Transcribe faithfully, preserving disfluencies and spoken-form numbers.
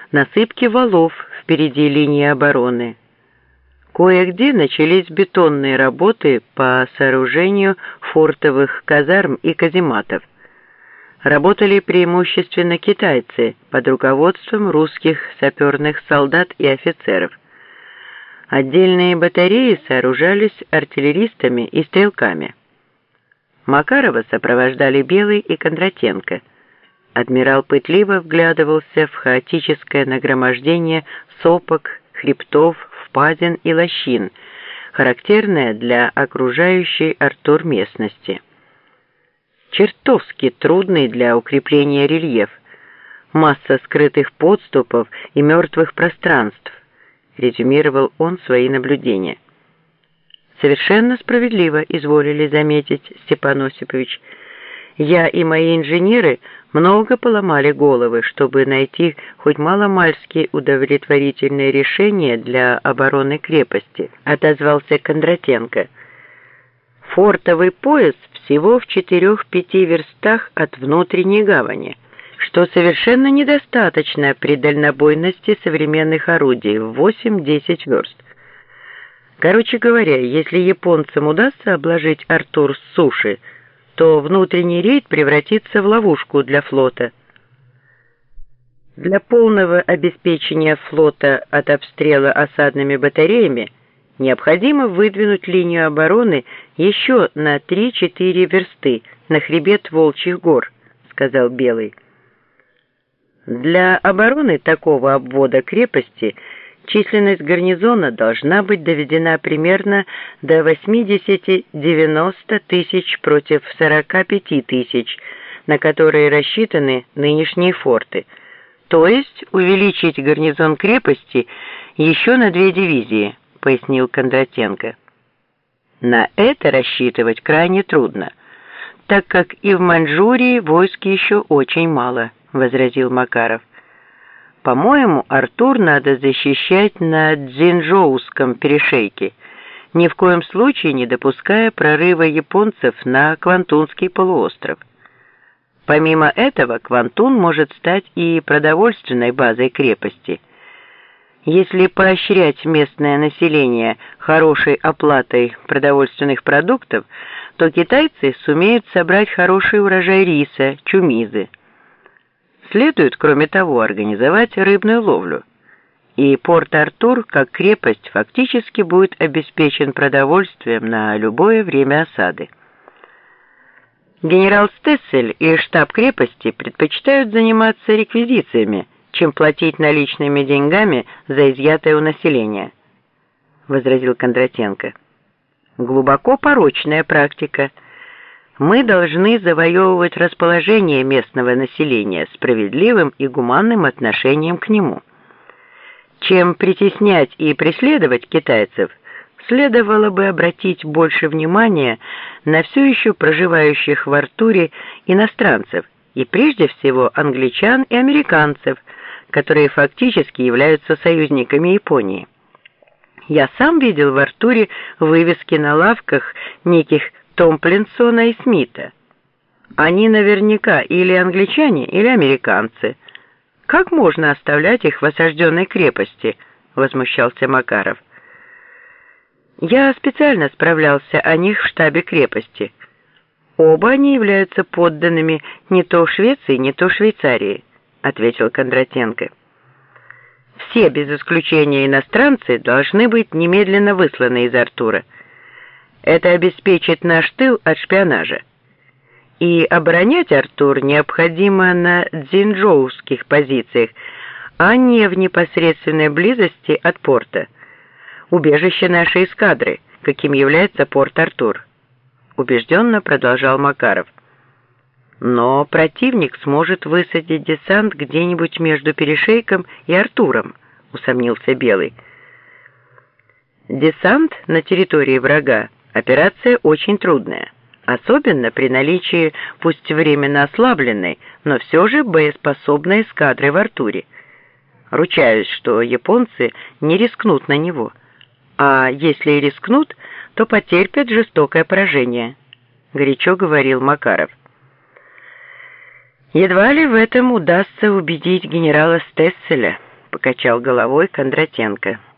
насыпки валов впереди линии обороны. Кое-где начались бетонные работы по сооружению фортовых казарм и казематов. Работали преимущественно китайцы под руководством русских саперных солдат и офицеров. Отдельные батареи сооружались артиллеристами и стрелками. Макарова сопровождали Белый и Кондратенко. Адмирал пытливо вглядывался в хаотическое нагромождение сопок, хребтов, впадин и лощин, характерное для окружающей Артур местности. Чертовски трудный для укрепления рельеф, масса скрытых подступов и мертвых пространств, резюмировал он свои наблюдения. Совершенно справедливо изволили заметить, Степан Осипович. Я и мои инженеры много поломали головы, чтобы найти хоть маломальски удовлетворительное решение для обороны крепости, отозвался Кондратенко. Фортовый пояс всего в четырех-пяти верстах от внутренней гавани, что совершенно недостаточно при дальнобойности современных орудий в восемь-десять верст. Короче говоря, если японцам удастся обложить Артур с суши, то внутренний рейд превратится в ловушку для флота. Для полного обеспечения флота от обстрела осадными батареями необходимо выдвинуть линию обороны еще на три-четыре версты на хребет Волчьих гор, сказал Белый. Для обороны такого обвода крепости численность гарнизона должна быть доведена примерно до восьмидесяти-девяноста тысяч против сорока пяти тысяч, на которые рассчитаны нынешние форты, то есть увеличить гарнизон крепости еще на две дивизии, пояснил Кондратенко. На это рассчитывать крайне трудно, так как и в Маньчжурии войск еще очень мало, возразил Макаров. По-моему, Артур надо защищать на Цзиньчжоуском перешейке, ни в коем случае не допуская прорыва японцев на Квантунский полуостров. Помимо этого, Квантун может стать и продовольственной базой крепости. Если поощрять местное население хорошей оплатой продовольственных продуктов, то китайцы сумеют собрать хороший урожай риса, чумизы. Следует, кроме того, организовать рыбную ловлю. И Порт-Артур, как крепость, фактически будет обеспечен продовольствием на любое время осады. Генерал Стессель и штаб крепости предпочитают заниматься реквизициями, чем платить наличными деньгами за изъятое у населения, возразил Кондратенко. Глубоко порочная практика. Мы должны завоевывать расположение местного населения справедливым и гуманным отношением к нему. Чем притеснять и преследовать китайцев, следовало бы обратить больше внимания на все еще проживающих в Артуре иностранцев, и прежде всего англичан и американцев, которые фактически являются союзниками Японии. Я сам видел в Артуре вывески на лавках неких Томплинсона и Смита. Они наверняка или англичане, или американцы. Как можно оставлять их в осажденной крепости? Возмущался Макаров. Я специально справлялся о них в штабе крепости. Оба они являются подданными не то Швеции, не то Швейцарии, ответил Кондратенко. Все без исключения иностранцы должны быть немедленно высланы из Артура. Это обеспечит наш тыл от шпионажа. И оборонять Артур необходимо на цзиньчжоуских позициях, а не в непосредственной близости от порта. Убежище нашей эскадры, каким является Порт-Артур, убежденно продолжал Макаров. Но противник сможет высадить десант где-нибудь между перешейком и Артуром, усомнился Белый. Десант на территории врага – операция очень трудная, особенно при наличии, пусть временно ослабленной, но все же боеспособной эскадры в Артуре. Ручаюсь, что японцы не рискнут на него, а если и рискнут, то потерпят жестокое поражение, горячо говорил Макаров. Едва ли в этом удастся убедить генерала Стесселя, покачал головой Кондратенко.